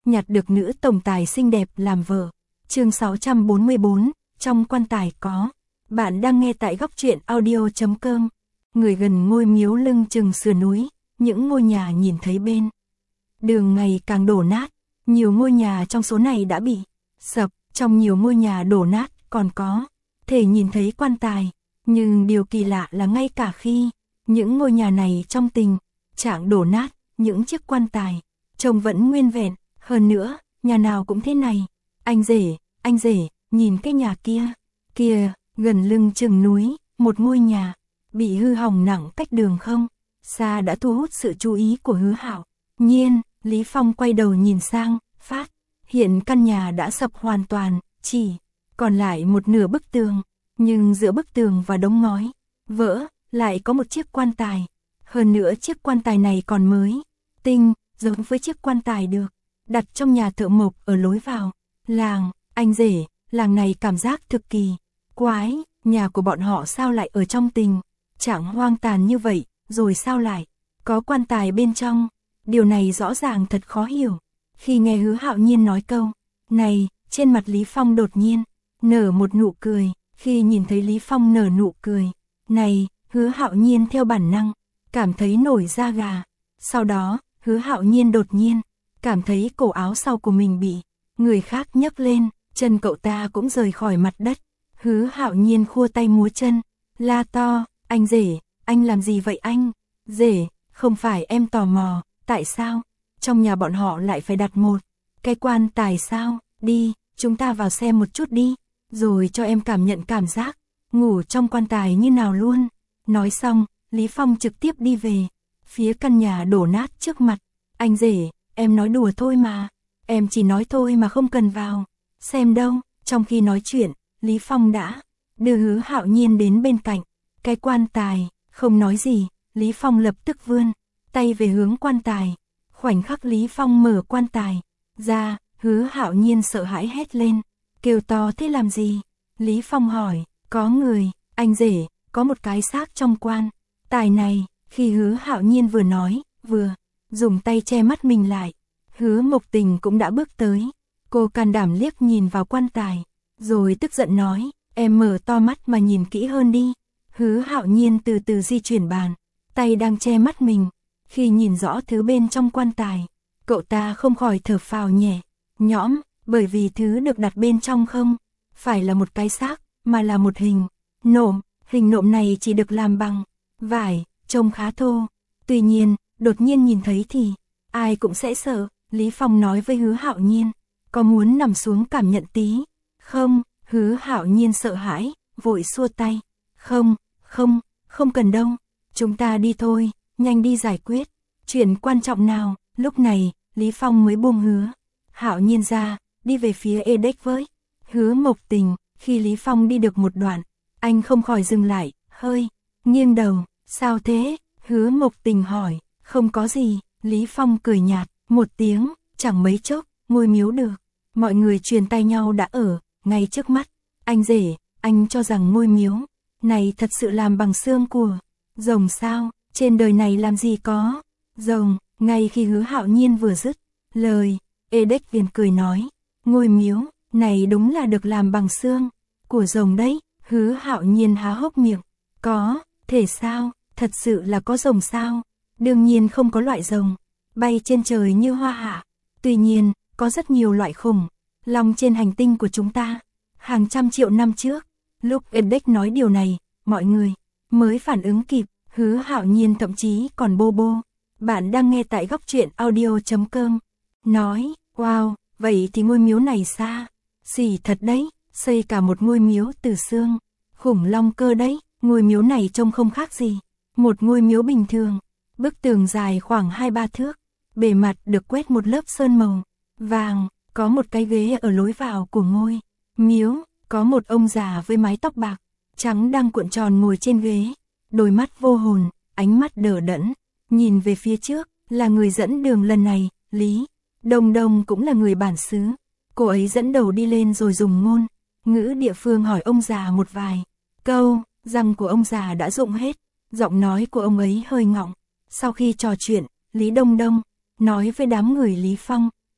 nhặt được nữ tổng tài xinh đẹp làm vợ. Chương 644, trong quan tài có. Bạn đang nghe tại góc truyện audio.com. Người gần ngôi miếu lưng chừng sườn núi, những ngôi nhà nhìn thấy bên đường ngày càng đổ nát, nhiều ngôi nhà trong số này đã bị sập, trong nhiều ngôi nhà đổ nát còn có thể nhìn thấy quan tài, nhưng điều kỳ lạ là ngay cả khi những ngôi nhà này trong tình trạng đổ nát, những chiếc quan tài trông vẫn nguyên vẹn, hơn nữa, nhà nào cũng thế này. Anh rể, nhìn cái nhà kia, gần lưng chừng núi, một ngôi nhà bị hư hỏng nặng cách đường không xa đã thu hút sự chú ý của Hứa Hạo Nhiên. Lý Phong quay đầu nhìn sang, phát hiện căn nhà đã sập hoàn toàn, chỉ còn lại một nửa bức tường, nhưng giữa bức tường và đống ngói vỡ lại có một chiếc quan tài, hơn nữa chiếc quan tài này còn mới tinh, giống với chiếc quan tài được đặt trong nhà thợ mộc ở lối vào làng. Anh rể, làng này cảm giác thực kỳ quái, nhà của bọn họ sao lại ở trong tình trạng hoang tàn như vậy, rồi sao lại có quan tài bên trong? Điều này rõ ràng thật khó hiểu. Khi nghe Hứa Hạo Nhiên nói câu này, trên mặt Lý Phong đột nhiên nở một nụ cười. Khi nhìn thấy Lý Phong nở nụ cười này, Hứa Hạo Nhiên theo bản năng cảm thấy nổi da gà. Sau đó, Hứa Hạo Nhiên đột nhiên cảm thấy cổ áo sau của mình bị người khác nhấc lên, chân cậu ta cũng rời khỏi mặt đất. Hứa Hạo Nhiên khua tay múa chân, la to, anh rể, anh làm gì vậy anh? Rể, không phải em tò mò, tại sao trong nhà bọn họ lại phải đặt một cái quan tài sao? Đi, chúng ta vào xem một chút đi, rồi cho em cảm nhận cảm giác ngủ trong quan tài như nào luôn. Nói xong, Lý Phong trực tiếp đi về phía căn nhà đổ nát trước mặt. Anh rể, em nói đùa thôi mà, em chỉ nói thôi mà không cần vào xem đâu. Trong khi nói chuyện, Lý Phong đã đưa Hứa Hạo Nhiên đến bên cạnh cái quan tài, không nói gì, Lý Phong lập tức vươn tay về hướng quan tài. Khoảnh khắc Lý Phong mở quan tài ra, Hứa Hạo Nhiên sợ hãi hét lên, kêu to thế làm gì? Lý Phong hỏi, có người, anh rể, có một cái xác trong quan tài này. Khi Hứa Hạo Nhiên vừa nói, vừa dùng tay che mắt mình lại, Hứa Mộc Tình cũng đã bước tới. Cô can đảm liếc nhìn vào quan tài, rồi tức giận nói, em mở to mắt mà nhìn kỹ hơn đi. Hứa Hạo Nhiên từ từ di chuyển bàn tay đang che mắt mình. Khi nhìn rõ thứ bên trong quan tài, cậu ta không khỏi thở phào nhẹ nhõm, bởi vì thứ được đặt bên trong không phải là một cái xác, mà là một hình nộm. Hình nộm này chỉ được làm bằng vải, trông khá thô. Tuy nhiên, đột nhiên nhìn thấy thì ai cũng sẽ sợ. Lý Phong nói với Hứa Hạo Nhiên, có muốn nằm xuống cảm nhận tí không? Hứa Hạo Nhiên sợ hãi, vội xua tay, không cần đâu, chúng ta đi thôi, nhanh đi giải quyết chuyện quan trọng nào. Lúc này, Lý Phong mới buông Hứa Hạo Nhiên ra, đi về phía Edec với Hứa Mộc Tình. Khi Lý Phong đi được một đoạn, anh không khỏi dừng lại, hơi nghiêng đầu. Sao thế? Hứa Mộc Tình hỏi. Không có gì, Lý Phong cười nhạt một tiếng. Chẳng mấy chốc, ngôi miếu được mọi người truyền tay nhau đã ở ngay trước mắt. Anh rể, anh cho rằng ngôi miếu này thật sự làm bằng xương của rồng sao? Trên đời này làm gì có rồng? Ngay khi Hứa Hạo Nhiên vừa dứt lời, Edec Viền cười nói, ngôi miếu này đúng là được làm bằng xương của rồng đấy. Hứa Hạo Nhiên há hốc miệng, có thể sao? Thật sự là có rồng sao? Đương nhiên không có loại rồng bay trên trời như Hoa Hạ. Tuy nhiên, có rất nhiều loại khủng long trên hành tinh của chúng ta. Hàng trăm triệu năm trước, lúc Edec nói điều này, mọi người mới phản ứng kịp. Hứa Hạo Nhiên thậm chí còn bô. Bạn đang nghe tại góc truyện audio.com. Nói, wow, vậy thì ngôi miếu này xa xỉ thật đấy, xây cả một ngôi miếu từ xương khủng long cơ đấy. Ngôi miếu này trông không khác gì một ngôi miếu bình thường. Bức tường dài khoảng 2-3 thước, bề mặt được quét một lớp sơn màu vàng. Có một cái ghế ở lối vào của ngôi miếu, có một ông già với mái tóc bạc trắng đang cuộn tròn ngồi trên ghế, đôi mắt vô hồn, ánh mắt đờ đẫn nhìn về phía trước. Là người dẫn đường lần này, Lý Đông Đông cũng là người bản xứ. Cô ấy dẫn đầu đi lên rồi dùng ngôn ngữ địa phương hỏi ông già một vài câu. Răng của ông già đã rụng hết, giọng nói của ông ấy hơi ngọng. Sau khi trò chuyện, Lý Đông Đông nói với đám người Lý Phong,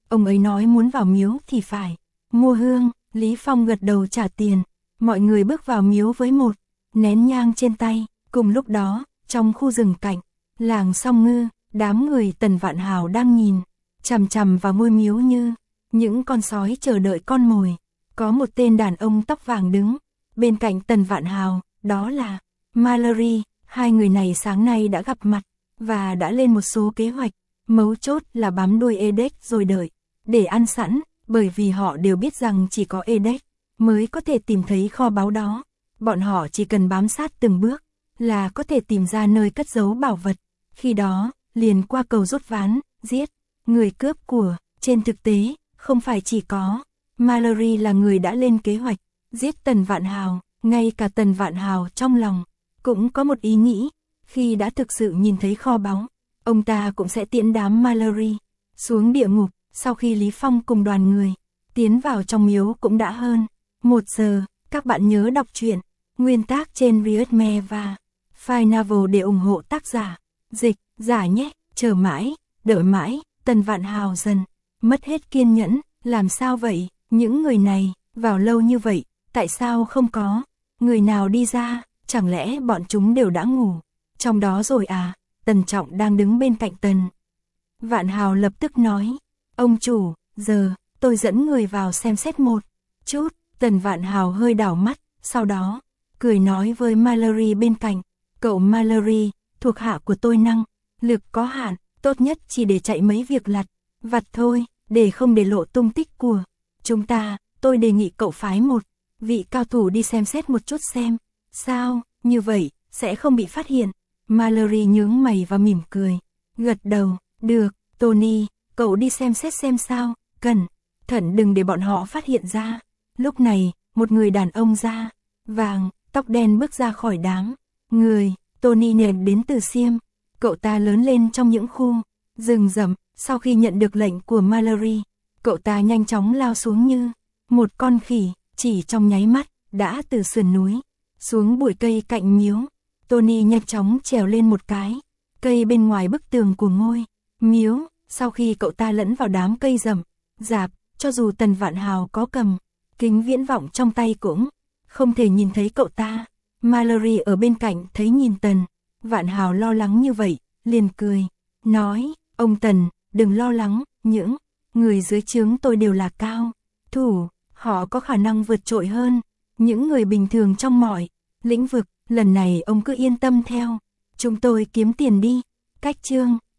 Ông ấy nói muốn vào miếu thì phải mua hương, Lý Phong gật đầu trả tiền. Mọi người bước vào miếu với một nén nhang trên tay. Cùng lúc đó, trong khu rừng cạnh làng Song Ngư, đám người Tần Vạn Hào đang nhìn chằm chằm vào ngôi miếu như những con sói chờ đợi con mồi. Có một tên đàn ông tóc vàng đứng bên cạnh Tần Vạn Hào, đó là Mallory. Hai người này sáng nay đã gặp mặt và đã lên một số kế hoạch. Mấu chốt là bám đuôi Edek rồi đợi để ăn sẵn, bởi vì họ đều biết rằng chỉ có Edek mới có thể tìm thấy kho báu đó. Bọn họ chỉ cần bám sát từng bước là có thể tìm ra nơi cất giấu bảo vật. Khi đó, liền qua cầu rút ván, giết người cướp của. Trên thực tế, không phải chỉ có Mallory là người đã lên kế hoạch giết Tần Vạn Hào, ngay cả Tần Vạn Hào trong lòng cũng có một ý nghĩ, khi đã thực sự nhìn thấy kho báu, ông ta cũng sẽ tiễn đám Mallory xuống địa ngục. Sau khi Lý Phong cùng đoàn người tiến vào trong miếu cũng đã hơn 1 giờ. Các bạn nhớ đọc truyện nguyên tác trên Readme và File Novel để ủng hộ tác giả, dịch giả nhé. Chờ mãi, đợi mãi, Tần Vạn Hào dần mất hết kiên nhẫn. Làm sao vậy? Những người này vào lâu như vậy, tại sao không có người nào đi ra? Chẳng lẽ bọn chúng đều đã ngủ trong đó rồi à? Tần Trọng đang đứng bên cạnh Tần Vạn Hào lập tức nói, ông chủ, giờ tôi dẫn người vào xem xét một chút. Tần Vạn Hào hơi đảo mắt, sau đó cười nói với Mallory bên cạnh, cậu Mallory, thuộc hạ của tôi năng lực có hạn, tốt nhất chỉ để chạy mấy việc lặt vặt thôi, để không để lộ tung tích của chúng ta. Tôi đề nghị cậu phái một vị cao thủ đi xem xét một chút xem sao, như vậy sẽ không bị phát hiện. Mallory nhướng mày và mỉm cười, gật đầu, được, Tony, cậu đi xem xét xem sao, cẩn thận đừng để bọn họ phát hiện ra. Lúc này, một người đàn ông da vàng, tóc đen bước ra khỏi đám người. Tony này đến từ Siêm, cậu ta lớn lên trong những khu rừng rậm. Sau khi nhận được lệnh của Mallory, cậu ta nhanh chóng lao xuống như một con khỉ, chỉ trong nháy mắt đã từ sườn núi xuống bụi cây cạnh miếu. Tony nhanh chóng trèo lên một cái cây bên ngoài bức tường của ngôi miếu. Sau khi cậu ta lẫn vào đám cây rậm rạp, cho dù Tần Vạn Hào có cầm kính viễn vọng trong tay cũng không thể nhìn thấy cậu ta. Mallory ở bên cạnh thấy nhìn Tần Vạn Hào lo lắng như vậy, liền cười, nói, ông Tần, đừng lo lắng, những người dưới trướng tôi đều là cao thủ, họ có khả năng vượt trội hơn những người bình thường trong mọi lĩnh vực. Lần này ông cứ yên tâm theo chúng tôi kiếm tiền đi. Cách chương